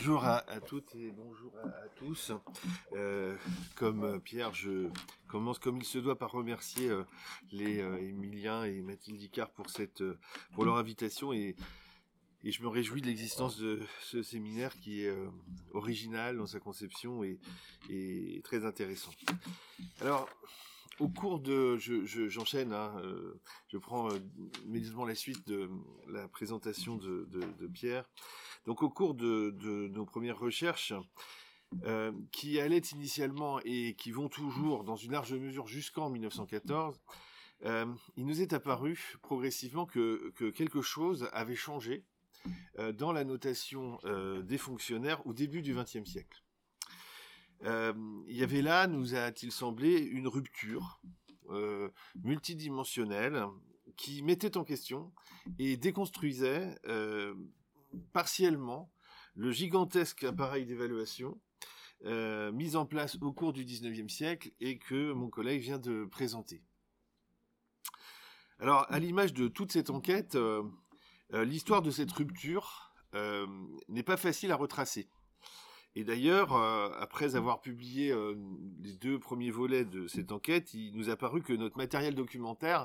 Bonjour à toutes et bonjour à tous. Comme Pierre, je commence comme il se doit par remercier les Emilien et Mathilde Icard pour leur invitation et je me réjouis de l'existence de ce séminaire qui est original dans sa conception et très intéressant. Alors, au cours de, j'enchaîne, je prends immédiatement la suite de la présentation de Pierre. Donc, au cours de nos premières recherches, qui allaient initialement et qui vont toujours, dans une large mesure, jusqu'en 1914, il nous est apparu progressivement que quelque chose avait changé dans la notation des fonctionnaires au début du XXe siècle. Il y avait là, nous a-t-il semblé, une rupture multidimensionnelle qui mettait en question et déconstruisait partiellement le gigantesque appareil d'évaluation mis en place au cours du XIXe siècle et que mon collègue vient de présenter. Alors, à l'image de toute cette enquête, l'histoire de cette rupture n'est pas facile à retracer. Et d'ailleurs, après avoir publié les 2 premiers volets de cette enquête, il nous a paru que notre matériel documentaire,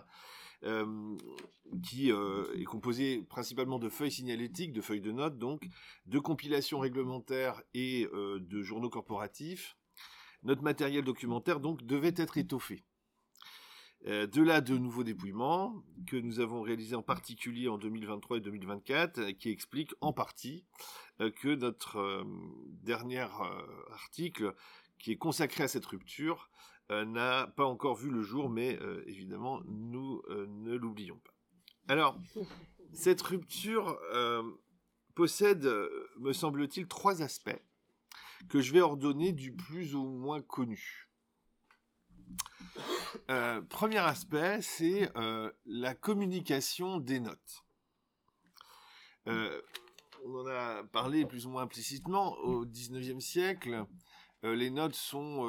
qui est composé principalement de feuilles signalétiques, de feuilles de notes, donc, de compilations réglementaires et de journaux corporatifs, notre matériel documentaire donc devait être étoffé. De là, de nouveaux dépouillements que nous avons réalisés en particulier en 2023 et 2024, qui expliquent en partie que notre dernier article, qui est consacré à cette rupture, n'a pas encore vu le jour, mais évidemment, nous ne l'oublions pas. Alors, cette rupture possède, me semble-t-il, 3 aspects que je vais ordonner du plus au moins connu. Premier aspect, c'est la communication des notes. On en a parlé plus ou moins implicitement. Au XIXe siècle, les notes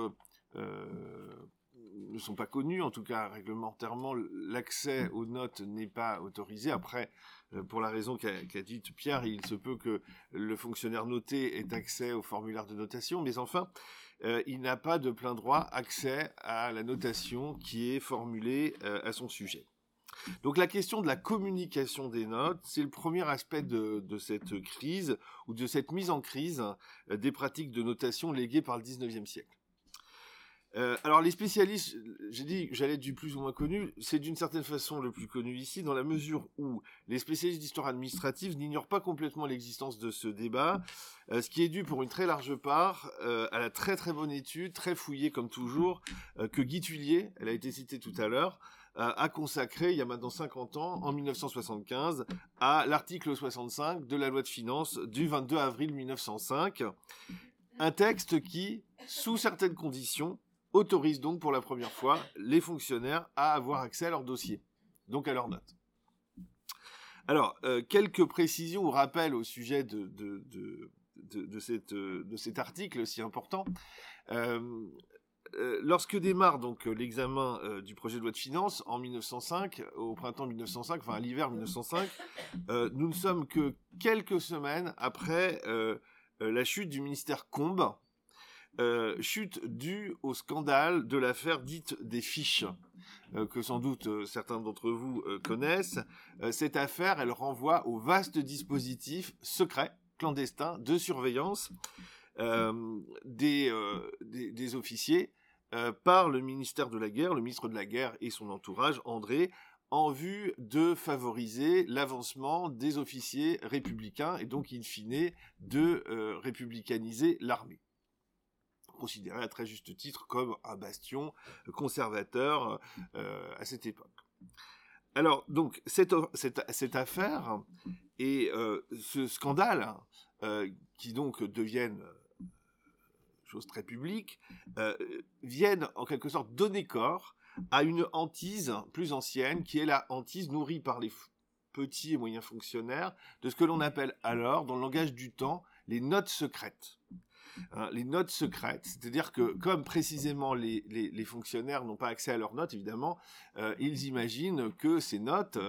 ne sont pas connues, en tout cas réglementairement, l'accès aux notes n'est pas autorisé. Après, pour la raison qu'a dit Pierre, il se peut que le fonctionnaire noté ait accès au formulaire de notation, mais enfin, il n'a pas de plein droit accès à la notation qui est formulée à son sujet. Donc la question de la communication des notes, c'est le premier aspect de cette crise ou de cette mise en crise des pratiques de notation léguées par le XIXe siècle. Alors les spécialistes, j'ai dit que j'allais être du plus ou moins connu, c'est d'une certaine façon le plus connu ici, dans la mesure où les spécialistes d'histoire administrative n'ignorent pas complètement l'existence de ce débat, ce qui est dû pour une très large part à la très très bonne étude, très fouillée comme toujours, que Guy Thuillier, elle a été citée tout à l'heure, a consacré il y a maintenant 50 ans, en 1975, à l'article 65 de la loi de finances du 22 avril 1905, un texte qui, sous certaines conditions, autorise donc pour la première fois les fonctionnaires à avoir accès à leurs dossiers, donc à leurs notes. Alors, quelques précisions ou rappels au sujet de cet article si important. Lorsque démarre donc l'examen du projet de loi de finances en 1905, au printemps 1905, enfin à l'hiver 1905, nous ne sommes que quelques semaines après la chute du ministère Combes, chute due au scandale de l'affaire dite des fiches, que sans doute certains d'entre vous connaissent. Cette affaire, elle renvoie au vaste dispositif secret, clandestin, de surveillance des officiers par le ministère de la Guerre, le ministre de la Guerre et son entourage, André, en vue de favoriser l'avancement des officiers républicains et donc, in fine, de républicaniser l'armée, considéré à très juste titre comme un bastion conservateur à cette époque. Alors, donc, cette affaire et ce scandale, qui donc deviennent chose très publique, viennent en quelque sorte donner corps à une hantise plus ancienne, qui est la hantise nourrie par les petits et moyens fonctionnaires de ce que l'on appelle alors, dans le langage du temps, les notes secrètes. hein, les notes secrètes, c'est-à-dire que comme précisément les fonctionnaires n'ont pas accès à leurs notes, évidemment, ils imaginent que ces notes,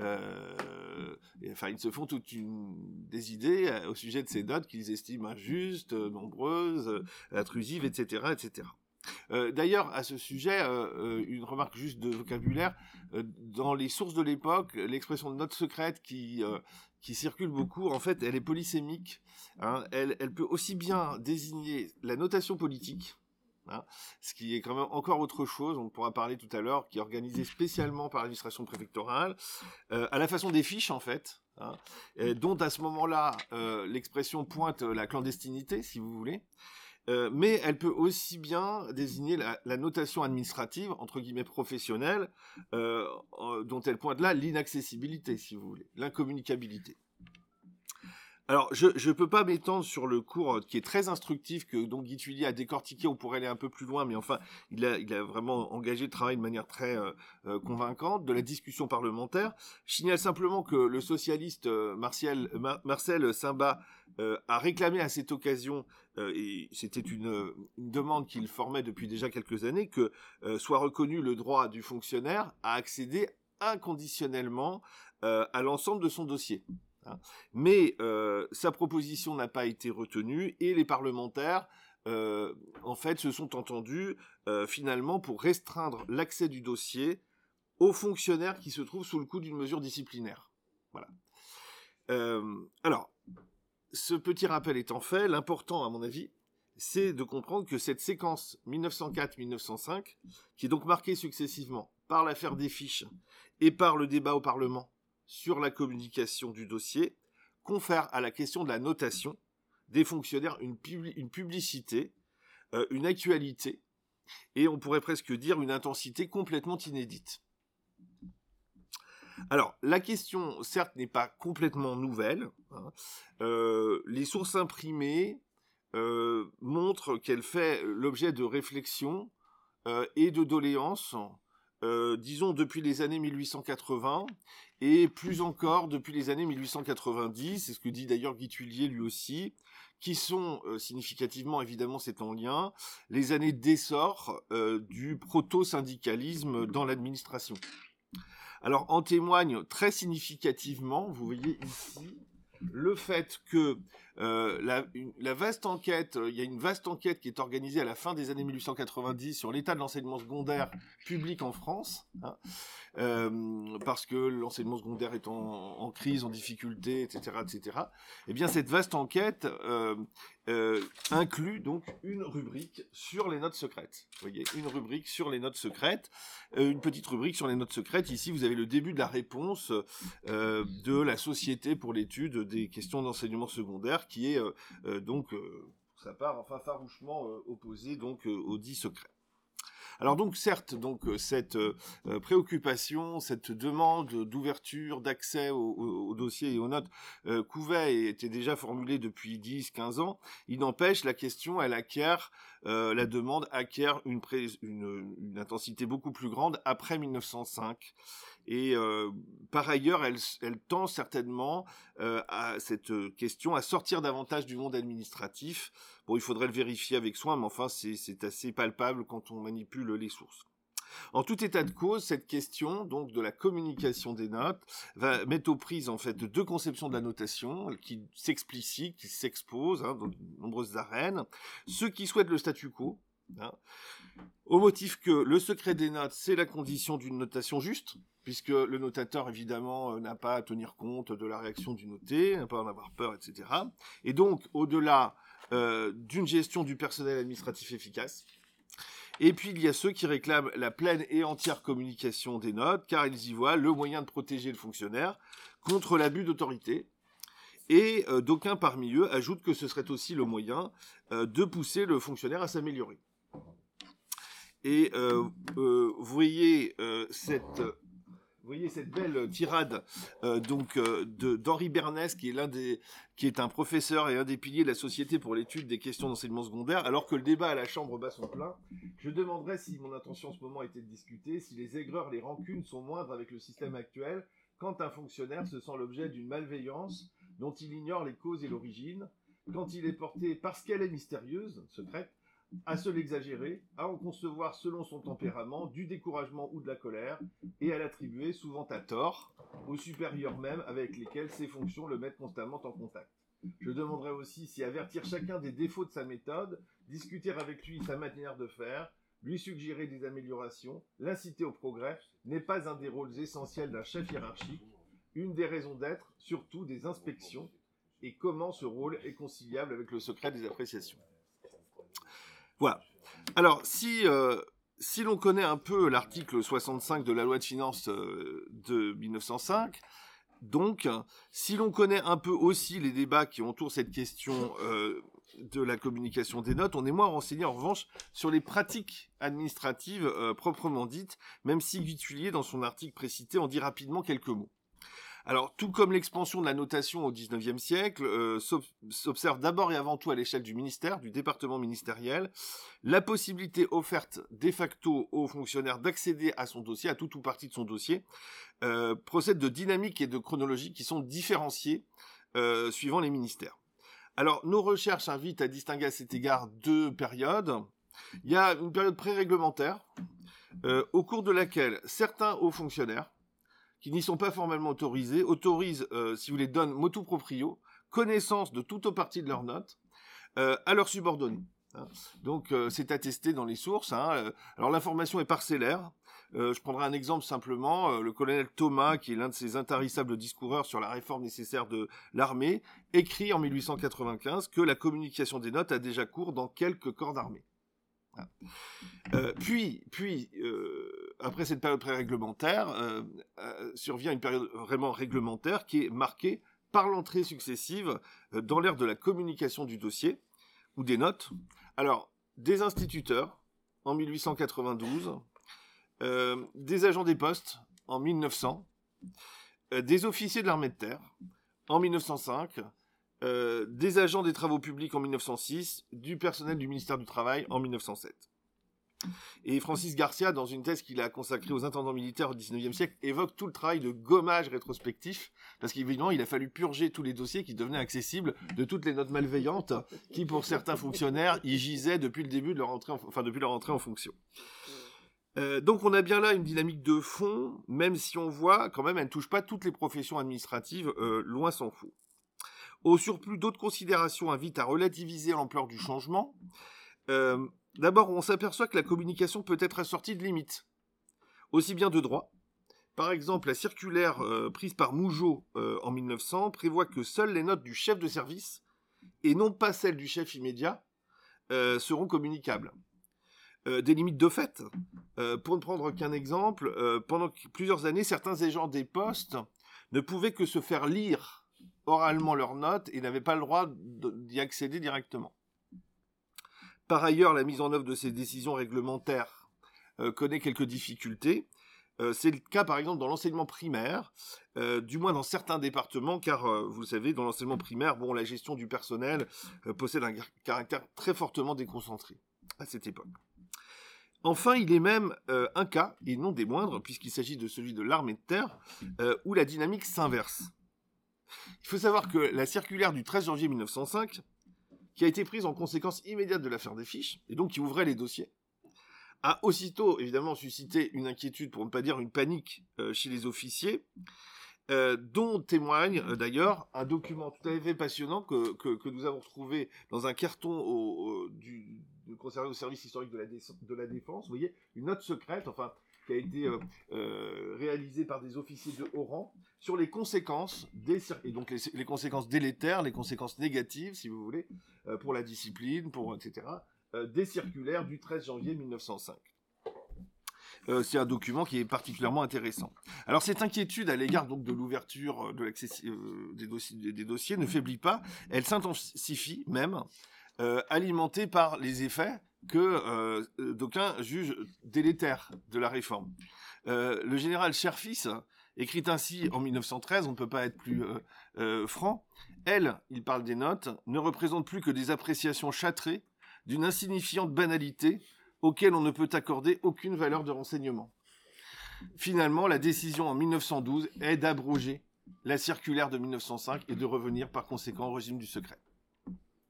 ils se font des idées au sujet de ces notes qu'ils estiment injustes, nombreuses, intrusives, etc., etc. D'ailleurs, à ce sujet, une remarque juste de vocabulaire, dans les sources de l'époque, l'expression de note secrète qui circule beaucoup, en fait, elle est polysémique. Hein, elle peut aussi bien désigner la notation politique, hein, ce qui est quand même encore autre chose, on pourra parler tout à l'heure, qui est organisée spécialement par l'administration préfectorale, à la façon des fiches, en fait, hein, dont à ce moment-là, l'expression pointe la clandestinité, si vous voulez. Mais elle peut aussi bien désigner la notation administrative, entre guillemets professionnelle, dont elle pointe là l'inaccessibilité, si vous voulez, l'incommunicabilité. Alors, je ne peux pas m'étendre sur le cours qui est très instructif, que donc Guy Tuillier a décortiqué, on pourrait aller un peu plus loin, mais enfin, il a vraiment engagé le travail de manière très convaincante, de la discussion parlementaire. Je signale simplement que le socialiste Marcel Simbat a réclamé à cette occasion, et c'était une demande qu'il formait depuis déjà quelques années, que soit reconnu le droit du fonctionnaire à accéder inconditionnellement à l'ensemble de son dossier. Mais sa proposition n'a pas été retenue et les parlementaires, en fait, se sont entendus finalement pour restreindre l'accès du dossier aux fonctionnaires qui se trouvent sous le coup d'une mesure disciplinaire. Voilà. Alors, ce petit rappel étant fait, l'important, à mon avis, c'est de comprendre que cette séquence 1904-1905, qui est donc marquée successivement par l'affaire des fiches et par le débat au Parlement sur la communication du dossier, confère à la question de la notation des fonctionnaires une publicité, une actualité, et on pourrait presque dire une intensité complètement inédite. Alors, la question, certes, n'est pas complètement nouvelle. Hein. Les sources imprimées montrent qu'elle fait l'objet de réflexions et de doléances, disons depuis les années 1880, et plus encore depuis les années 1890, c'est ce que dit d'ailleurs Guy Tuillier lui aussi, qui sont significativement, évidemment c'est en lien, les années d'essor du proto-syndicalisme dans l'administration. Alors en témoigne très significativement, vous voyez ici, le fait que la vaste enquête, il y a une vaste enquête qui est organisée à la fin des années 1890 sur l'état de l'enseignement secondaire public en France, hein, parce que l'enseignement secondaire est en crise, en difficulté, etc., etc. Eh bien, cette vaste enquête inclut donc une rubrique sur les notes secrètes. Vous voyez, une rubrique sur les notes secrètes, une petite rubrique sur les notes secrètes. Ici, vous avez le début de la réponse de la Société pour l'étude des questions d'enseignement secondaire, qui est donc, pour sa part, enfin farouchement opposée donc au dit secret. Alors donc certes, donc cette préoccupation, cette demande d'ouverture, d'accès au dossier et aux notes couvait et était déjà formulée depuis 10-15 ans. Il n'empêche, la question, elle acquiert, la demande acquiert une intensité beaucoup plus grande après 1905. Et par ailleurs, elle tend certainement à cette question à sortir davantage du monde administratif. Bon, il faudrait le vérifier avec soin, mais enfin, c'est assez palpable quand on manipule les sources. En tout état de cause, cette question donc de la communication des notes va mettre aux prises en fait de deux conceptions de la notation qui s'explicitent, qui s'exposent dans de nombreuses arènes. Ceux qui souhaitent le statu quo, hein, au motif que le secret des notes, c'est la condition d'une notation juste, puisque le notateur, évidemment, n'a pas à tenir compte de la réaction du noté, n'a pas à en avoir peur, etc. Et donc, au-delà d'une gestion du personnel administratif efficace. Et puis, il y a ceux qui réclament la pleine et entière communication des notes, car ils y voient le moyen de protéger le fonctionnaire contre l'abus d'autorité. Et d'aucuns parmi eux ajoutent que ce serait aussi le moyen de pousser le fonctionnaire à s'améliorer. Et vous voyez cette belle tirade d'Henri Bernès, qui est un professeur et un des piliers de la Société pour l'étude des questions d'enseignement secondaire, alors que le débat à la Chambre bat son plein. Je demanderais, si mon intention en ce moment était de discuter, si les aigreurs, les rancunes sont moindres avec le système actuel, quand un fonctionnaire se sent l'objet d'une malveillance dont il ignore les causes et l'origine, quand il est porté, parce qu'elle est mystérieuse, secrète, à se l'exagérer, à en concevoir selon son tempérament, du découragement ou de la colère, et à l'attribuer, souvent à tort, aux supérieurs même avec lesquels ses fonctions le mettent constamment en contact. Je demanderai aussi si avertir chacun des défauts de sa méthode, discuter avec lui sa manière de faire, lui suggérer des améliorations, l'inciter au progrès, n'est pas un des rôles essentiels d'un chef hiérarchique, une des raisons d'être, surtout des inspections, et comment ce rôle est conciliable avec le secret des appréciations. Voilà. Alors, si l'on connaît un peu l'article 65 de la loi de finances de 1905, donc, si l'on connaît un peu aussi les débats qui entourent cette question de la communication des notes, on est moins renseigné en revanche sur les pratiques administratives proprement dites, même si Guittulier, dans son article précité, en dit rapidement quelques mots. Alors, tout comme l'expansion de la notation au XIXe siècle, s'observe d'abord et avant tout à l'échelle du ministère, du département ministériel, la possibilité offerte de facto aux fonctionnaires d'accéder à son dossier, à tout ou partie de son dossier, procède de dynamique et de chronologie qui sont différenciées suivant les ministères. Alors, nos recherches invitent à distinguer à cet égard deux périodes. Il y a une période pré-réglementaire, au cours de laquelle certains hauts fonctionnaires, qui n'y sont pas formellement autorisés, autorisent, si vous voulez, donnent motu proprio, connaissance de toute ou partie de leurs notes, à leurs subordonnés. Hein. Donc, c'est attesté dans les sources. Hein. Alors, l'information est parcellaire. Je prendrai un exemple simplement. Le colonel Thomas, qui est l'un de ces intarissables discoureurs sur la réforme nécessaire de l'armée, écrit en 1895 que la communication des notes a déjà cours dans quelques corps d'armée. Puis, après cette période pré-réglementaire, survient une période vraiment réglementaire qui est marquée par l'entrée successive dans l'ère de la communication du dossier ou des notes. Alors, des instituteurs en 1892, des agents des postes en 1900, des officiers de l'armée de terre en 1905, des agents des travaux publics en 1906, du personnel du ministère du Travail en 1907. Et Francis Garcia, dans une thèse qu'il a consacrée aux intendants militaires au XIXe siècle, évoque tout le travail de gommage rétrospectif, parce qu'évidemment, il a fallu purger tous les dossiers qui devenaient accessibles de toutes les notes malveillantes qui, pour certains fonctionnaires, y gisaient depuis le début de leur entrée depuis leur entrée en fonction. Donc on a bien là une dynamique de fond, même si on voit quand même, elle ne touche pas toutes les professions administratives, loin s'en faut. Au surplus, d'autres considérations invitent à relativiser l'ampleur du changement. D'abord, on s'aperçoit que la communication peut être assortie de limites, aussi bien de droit. Par exemple, la circulaire prise par Mougeot en 1900 prévoit que seules les notes du chef de service, et non pas celles du chef immédiat, seront communicables. Des limites de fait. Pour ne prendre qu'un exemple, pendant plusieurs années, certains agents des postes ne pouvaient que se faire lire oralement leurs notes et n'avaient pas le droit d'y accéder directement. Par ailleurs, la mise en œuvre de ces décisions réglementaires connaît quelques difficultés. C'est le cas, par exemple, dans l'enseignement primaire, du moins dans certains départements, car, vous le savez, dans l'enseignement primaire, la gestion du personnel possède un caractère très fortement déconcentré à cette époque. Enfin, il est même un cas, et non des moindres, puisqu'il s'agit de celui de l'armée de terre, où la dynamique s'inverse. Il faut savoir que la circulaire du 13 janvier 1905, qui a été prise en conséquence immédiate de l'affaire des fiches, et donc qui ouvrait les dossiers, a aussitôt évidemment suscité une inquiétude, pour ne pas dire une panique, chez les officiers, dont témoigne d'ailleurs un document tout à fait passionnant que nous avons retrouvé dans un carton conservé au service historique de la défense. Vous voyez, une note secrète, qui a été réalisée par des officiers de haut rang sur les conséquences et donc les conséquences délétères, les conséquences négatives, si vous voulez, pour la discipline, etc., des circulaires du 13 janvier 1905. C'est un document qui est particulièrement intéressant. Alors cette inquiétude à l'égard donc de l'ouverture de l'accès des dossiers ne faiblit pas, elle s'intensifie même, alimentée par les effets que d'aucuns jugent délétères de la réforme. Le général Cherfis écrit ainsi en 1913, on ne peut pas être plus franc, il parle des notes, ne représente plus que des appréciations châtrées d'une insignifiante banalité auquel on ne peut accorder aucune valeur de renseignement. Finalement, la décision en 1912 est d'abroger la circulaire de 1905 et de revenir par conséquent au régime du secret.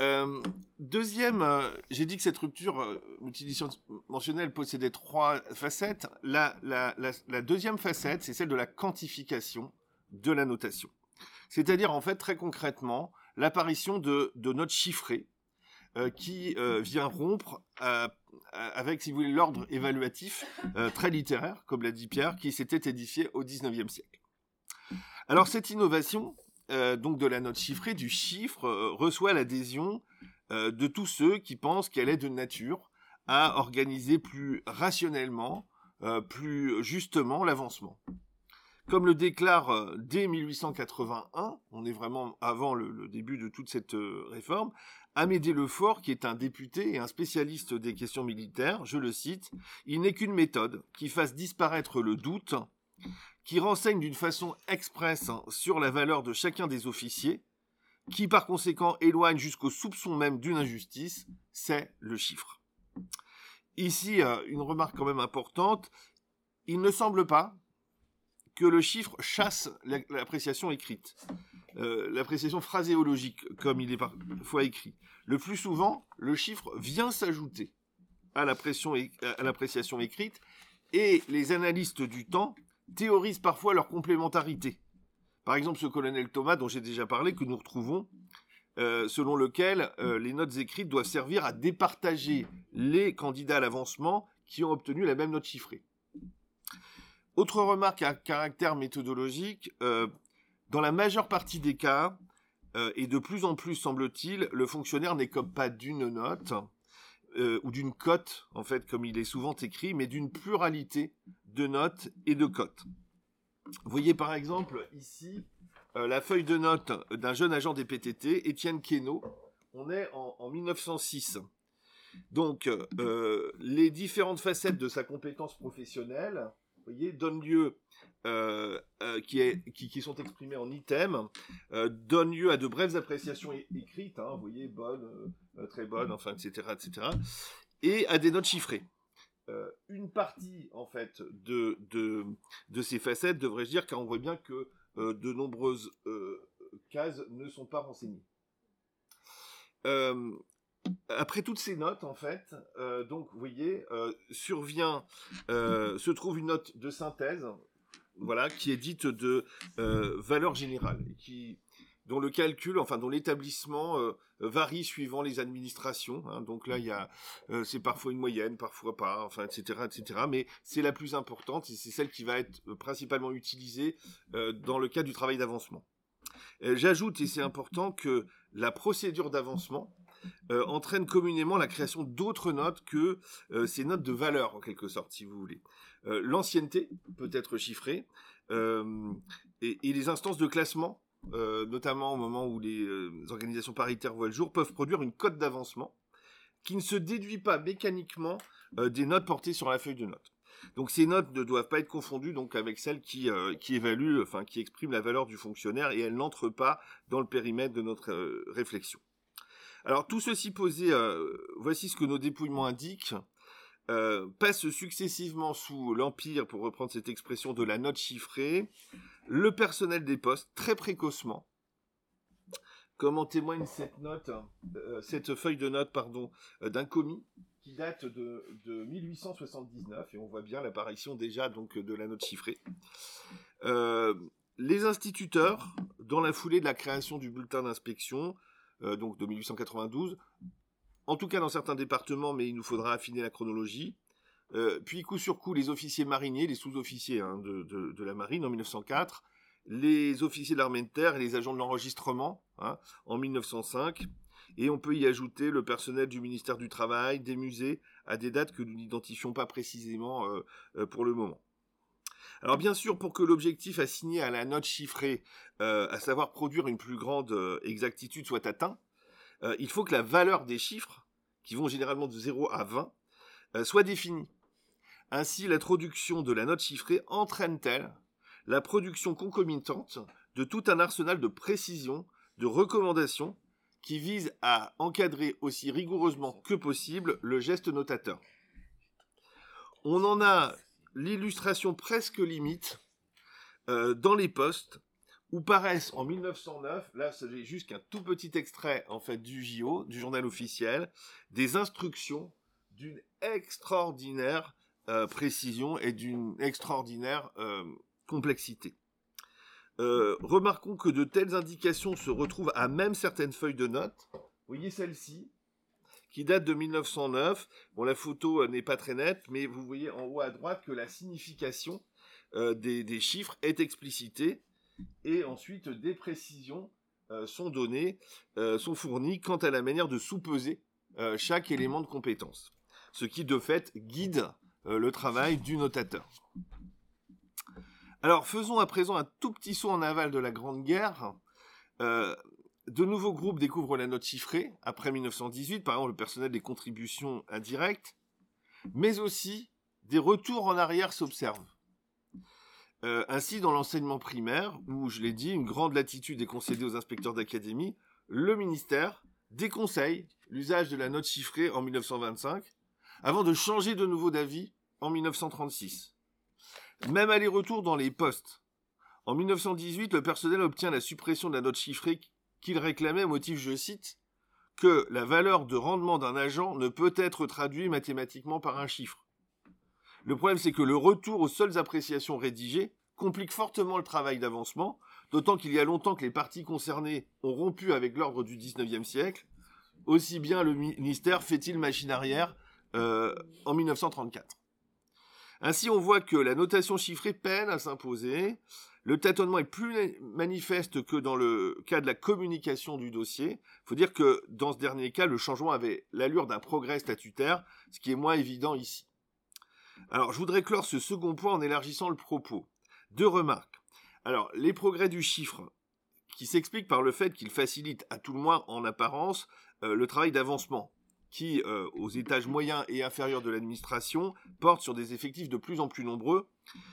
Deuxième, j'ai dit que cette rupture multidimensionnelle possédait 3 facettes. La deuxième facette, c'est celle de la quantification de la notation. C'est-à-dire, en fait, très concrètement, l'apparition de notes chiffrées qui vient rompre avec, si vous voulez, l'ordre évaluatif très littéraire, comme l'a dit Pierre, qui s'était édifié au XIXe siècle. Alors, cette innovation, donc de la note chiffrée, du chiffre, reçoit l'adhésion de tous ceux qui pensent qu'elle est de nature à organiser plus rationnellement, plus justement l'avancement. Comme le déclare dès 1881, on est vraiment avant le début de toute cette réforme, Amédée Lefort, qui est un député et un spécialiste des questions militaires, je le cite, « Il n'est qu'une méthode qui fasse disparaître le doute, qui renseigne d'une façon expresse sur la valeur de chacun des officiers, qui par conséquent éloigne jusqu'au soupçon même d'une injustice, c'est le chiffre. » Ici, une remarque quand même importante, il ne semble pas que le chiffre chasse l'appréciation écrite, l'appréciation phraséologique, comme il est parfois écrit. Le plus souvent, le chiffre vient s'ajouter à l'appréciation écrite, et les analystes du temps théorisent parfois leur complémentarité. Par exemple, ce colonel Thomas, dont j'ai déjà parlé, que nous retrouvons, selon lequel les notes écrites doivent servir à départager les candidats à l'avancement qui ont obtenu la même note chiffrée. Autre remarque à caractère méthodologique, dans la majeure partie des cas, et de plus en plus semble-t-il, le fonctionnaire n'écope pas d'une note, ou d'une cote, en fait, comme il est souvent écrit, mais d'une pluralité de notes et de cotes. Vous voyez par exemple ici la feuille de notes d'un jeune agent des PTT, Étienne Quénaud. On est en 1906. Donc, les différentes facettes de sa compétence professionnelle, vous voyez, donnent lieu, qui sont exprimées en items, donnent lieu à de brèves appréciations écrites, vous voyez, bonne, très bonne, enfin, etc., etc., et à des notes chiffrées. Une partie, en fait, de ces facettes, devrais-je dire, car on voit bien que de nombreuses cases ne sont pas renseignées. Après toutes ces notes, en fait, donc, vous voyez, se trouve une note de synthèse, voilà, qui est dite de valeur générale, dont le calcul, enfin, dont l'établissement varie suivant les administrations. Donc là, c'est parfois une moyenne, parfois pas, enfin, etc., etc. Mais c'est la plus importante et c'est celle qui va être principalement utilisée dans le cas du travail d'avancement. J'ajoute, et c'est important, que la procédure d'avancement entraîne communément la création d'autres notes que ces notes de valeur, en quelque sorte, si vous voulez. L'ancienneté peut être chiffrée, et les instances de classement, notamment au moment où les organisations paritaires voient le jour, peuvent produire une cote d'avancement qui ne se déduit pas mécaniquement des notes portées sur la feuille de notes. Donc ces notes ne doivent pas être confondues donc avec celles qui évaluent, enfin qui expriment la valeur du fonctionnaire, et elles n'entrent pas dans le périmètre de notre réflexion. Alors tout ceci posé, voici ce que nos dépouillements indiquent. Passe successivement sous l'empire, pour reprendre cette expression, de la note chiffrée, le personnel des postes, très précocement, comme en témoigne cette feuille de notes, d'un commis qui date de 1879, et on voit bien l'apparition déjà donc de la note chiffrée. Les instituteurs, dans la foulée de la création du bulletin d'inspection, donc de 1892, en tout cas dans certains départements, mais il nous faudra affiner la chronologie. Puis coup sur coup, les officiers mariniers, les sous-officiers de la marine en 1904, les officiers de l'armée de terre et les agents de l'enregistrement en 1905. Et on peut y ajouter le personnel du ministère du Travail, des musées, à des dates que nous n'identifions pas précisément pour le moment. Alors bien sûr, pour que l'objectif assigné à la note chiffrée, à savoir produire une plus grande exactitude, soit atteint, il faut que la valeur des chiffres, qui vont généralement de 0 à 20, soit définie. Ainsi, l'introduction de la note chiffrée entraîne-t-elle la production concomitante de tout un arsenal de précisions, de recommandations, qui vise à encadrer aussi rigoureusement que possible le geste notateur. On en a l'illustration presque limite dans les postes, où paraissent en 1909, là c'est juste qu'un tout petit extrait en fait du JO, du journal officiel, des instructions d'une extraordinaire précision et d'une extraordinaire complexité. Remarquons que de telles indications se retrouvent à même certaines feuilles de notes. Vous voyez celle-ci, qui date de 1909. Bon, la photo n'est pas très nette, mais vous voyez en haut à droite que la signification des chiffres est explicitée, et ensuite des précisions sont données, sont fournies quant à la manière de sous-peser chaque élément de compétence, ce qui de fait guide le travail du notateur. Alors, faisons à présent un tout petit saut en aval de la Grande Guerre. De nouveaux groupes découvrent la note chiffrée après 1918, par exemple le personnel des contributions indirectes, mais aussi des retours en arrière s'observent. Ainsi, dans l'enseignement primaire, où, je l'ai dit, une grande latitude est concédée aux inspecteurs d'académie, le ministère déconseille l'usage de la note chiffrée en 1925, avant de changer de nouveau d'avis en 1936. Même aller-retour dans les postes. En 1918, le personnel obtient la suppression de la note chiffrée qu'il réclamait au motif, je cite, que la valeur de rendement d'un agent ne peut être traduite mathématiquement par un chiffre. Le problème, c'est que le retour aux seules appréciations rédigées complique fortement le travail d'avancement, d'autant qu'il y a longtemps que les parties concernées ont rompu avec l'ordre du XIXe siècle. Aussi bien le ministère fait-il machine arrière en 1934. Ainsi, on voit que la notation chiffrée peine à s'imposer. Le tâtonnement est plus manifeste que dans le cas de la communication du dossier. Il faut dire que dans ce dernier cas, le changement avait l'allure d'un progrès statutaire, ce qui est moins évident ici. Alors, je voudrais clore ce second point en élargissant le propos. 2 remarques. Alors, les progrès du chiffre, qui s'expliquent par le fait qu'il facilite, à tout le moins en apparence, le travail d'avancement, qui, aux étages moyens et inférieurs de l'administration, porte sur des effectifs de plus en plus nombreux.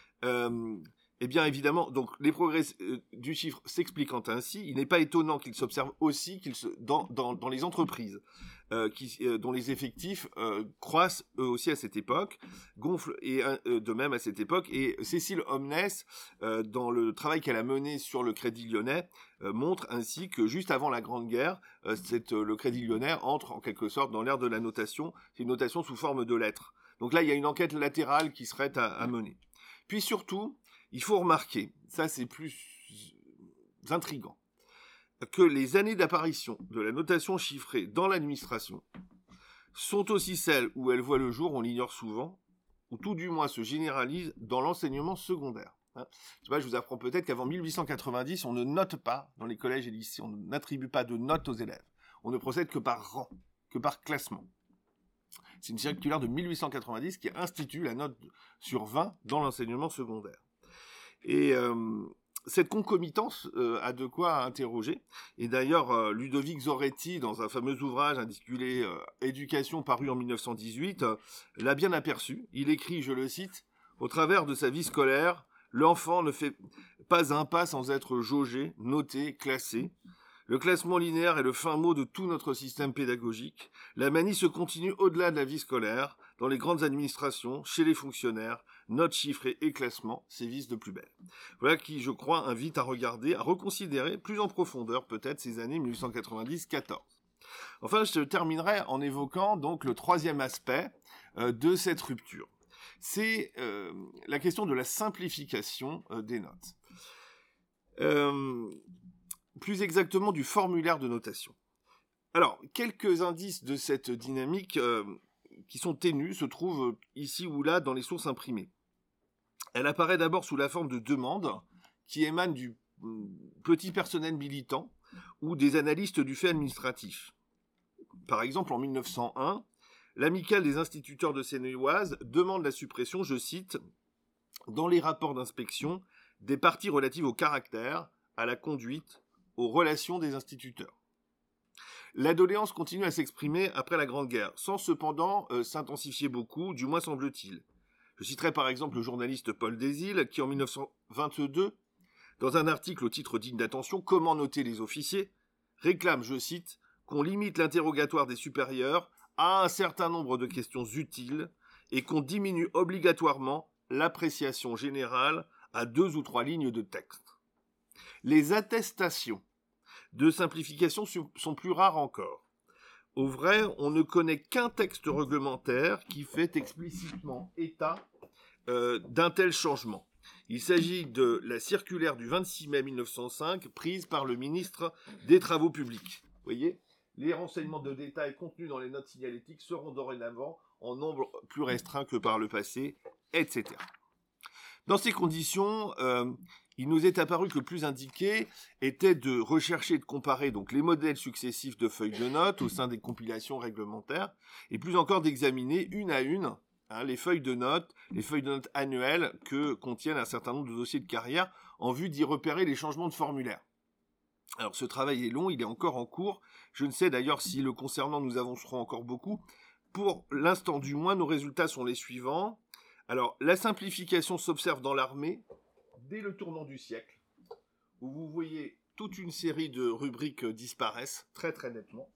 Et bien évidemment, donc les progrès du chiffre s'expliquant ainsi, il n'est pas étonnant qu'il s'observe aussi dans les entreprises, dont les effectifs croissent eux aussi à cette époque, gonflent et de même à cette époque. Et Cécile Omnes, dans le travail qu'elle a mené sur le Crédit Lyonnais, montre ainsi que juste avant la Grande Guerre, le Crédit Lyonnais entre en quelque sorte dans l'ère de la notation. C'est une notation sous forme de lettres. Donc là, il y a une enquête latérale qui serait à mener. Puis surtout, il faut remarquer, ça c'est plus intriguant, que les années d'apparition de la notation chiffrée dans l'administration sont aussi celles où elle voit le jour, on l'ignore souvent, ou tout du moins se généralise dans l'enseignement secondaire. Je vous apprends peut-être qu'avant 1890, on ne note pas dans les collèges et lycées, on n'attribue pas de notes aux élèves. On ne procède que par rang, que par classement. C'est une circulaire de 1890 qui institue la note sur 20 dans l'enseignement secondaire. Et cette concomitance a de quoi interroger. Et d'ailleurs, Ludovic Zoretti, dans un fameux ouvrage intitulé « Éducation » paru en 1918, l'a bien aperçu. Il écrit, je le cite, « Au travers de sa vie scolaire, l'enfant ne fait pas un pas sans être jaugé, noté, classé. Le classement linéaire est le fin mot de tout notre système pédagogique. La manie se continue au-delà de la vie scolaire, dans les grandes administrations, chez les fonctionnaires, notes chiffrées et classements sévissent de plus belle. » Voilà qui, je crois, invite à regarder, à reconsidérer plus en profondeur peut-être ces années 1890-14. Enfin, je terminerai en évoquant donc le troisième aspect de cette rupture. C'est la question de la simplification des notes. Plus exactement du formulaire de notation. Alors, quelques indices de cette dynamique qui sont ténus se trouvent ici ou là dans les sources imprimées. Elle apparaît d'abord sous la forme de demandes qui émanent du petit personnel militant ou des analystes du fait administratif. Par exemple, en 1901, l'Amicale des instituteurs de Seine-et-Oise demande la suppression, je cite, « dans les rapports d'inspection, des parties relatives au caractère, à la conduite, aux relations des instituteurs. » La doléance continue à s'exprimer après la Grande Guerre, sans cependant s'intensifier beaucoup, du moins semble-t-il. Je citerai par exemple le journaliste Paul Désil, qui en 1922, dans un article au titre digne d'attention, « Comment noter les officiers ?», réclame, je cite, qu'on limite l'interrogatoire des supérieurs à un certain nombre de questions utiles et qu'on diminue obligatoirement l'appréciation générale à 2 ou 3 lignes de texte. Les attestations de simplification sont plus rares encore. Au vrai, on ne connaît qu'un texte réglementaire qui fait explicitement état d'un tel changement. Il s'agit de la circulaire du 26 mai 1905 prise par le ministre des Travaux publics. Vous voyez, les renseignements de détail contenus dans les notes signalétiques seront dorénavant en nombre plus restreint que par le passé, etc. Dans ces conditions, il nous est apparu que le plus indiqué était de rechercher et de comparer donc les modèles successifs de feuilles de notes au sein des compilations réglementaires, et plus encore d'examiner une à une les feuilles de notes annuelles que contiennent un certain nombre de dossiers de carrière en vue d'y repérer les changements de formulaire. Alors ce travail est long, il est encore en cours. Je ne sais d'ailleurs si le concernant nous avancerons encore beaucoup. Pour l'instant du moins, nos résultats sont les suivants. Alors la simplification s'observe dans l'armée dès le tournant du siècle, où vous voyez toute une série de rubriques disparaissent très très nettement.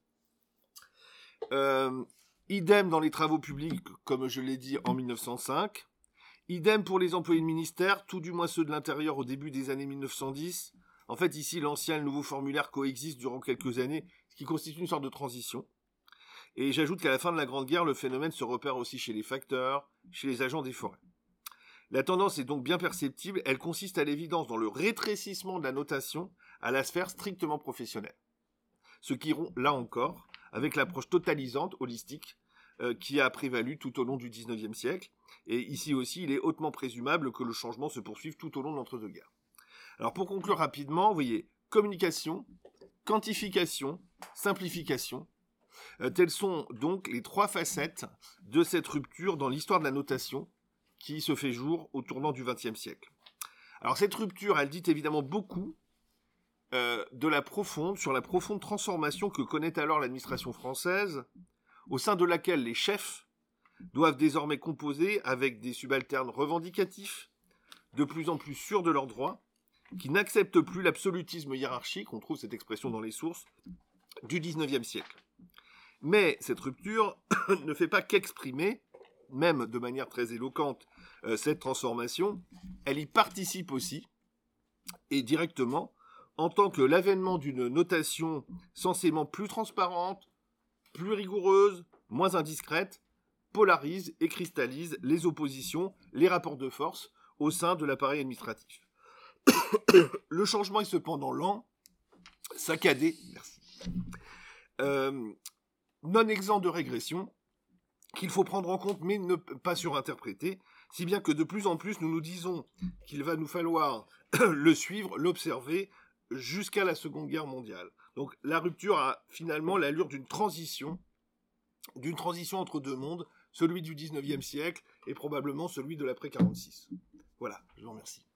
Idem dans les travaux publics, comme je l'ai dit, en 1905. Idem pour les employés de ministère, tout du moins ceux de l'intérieur au début des années 1910. En fait, ici, l'ancien et le nouveau formulaire coexistent durant quelques années, ce qui constitue une sorte de transition. Et j'ajoute qu'à la fin de la Grande Guerre, le phénomène se repère aussi chez les facteurs, chez les agents des forêts. La tendance est donc bien perceptible, elle consiste à l'évidence dans le rétrécissement de la notation à la sphère strictement professionnelle. Ce qui rompt, là encore, avec l'approche totalisante, holistique, qui a prévalu tout au long du XIXe siècle. Et ici aussi, il est hautement présumable que le changement se poursuive tout au long de l'entre-deux-guerres. Alors pour conclure rapidement, vous voyez, communication, quantification, simplification, telles sont donc les trois facettes de cette rupture dans l'histoire de la notation qui se fait jour au tournant du XXe siècle. Alors cette rupture, elle dit évidemment beaucoup sur la profonde transformation que connaît alors l'administration française, au sein de laquelle les chefs doivent désormais composer avec des subalternes revendicatifs, de plus en plus sûrs de leurs droits, qui n'acceptent plus l'absolutisme hiérarchique, on trouve cette expression dans les sources, du XIXe siècle. Mais cette rupture ne fait pas qu'exprimer, même de manière très éloquente, cette transformation, elle y participe aussi, et directement, en tant que l'avènement d'une notation censément plus transparente, plus rigoureuse, moins indiscrète, polarise et cristallise les oppositions, les rapports de force au sein de l'appareil administratif. Le changement est cependant lent, saccadé, non exempt de régression, qu'il faut prendre en compte mais ne pas surinterpréter, si bien que de plus en plus nous nous disons qu'il va nous falloir le suivre, l'observer, jusqu'à la Seconde Guerre mondiale. Donc la rupture a finalement l'allure d'une transition entre deux mondes, celui du XIXe siècle et probablement celui de l'après-46. Voilà, je vous remercie.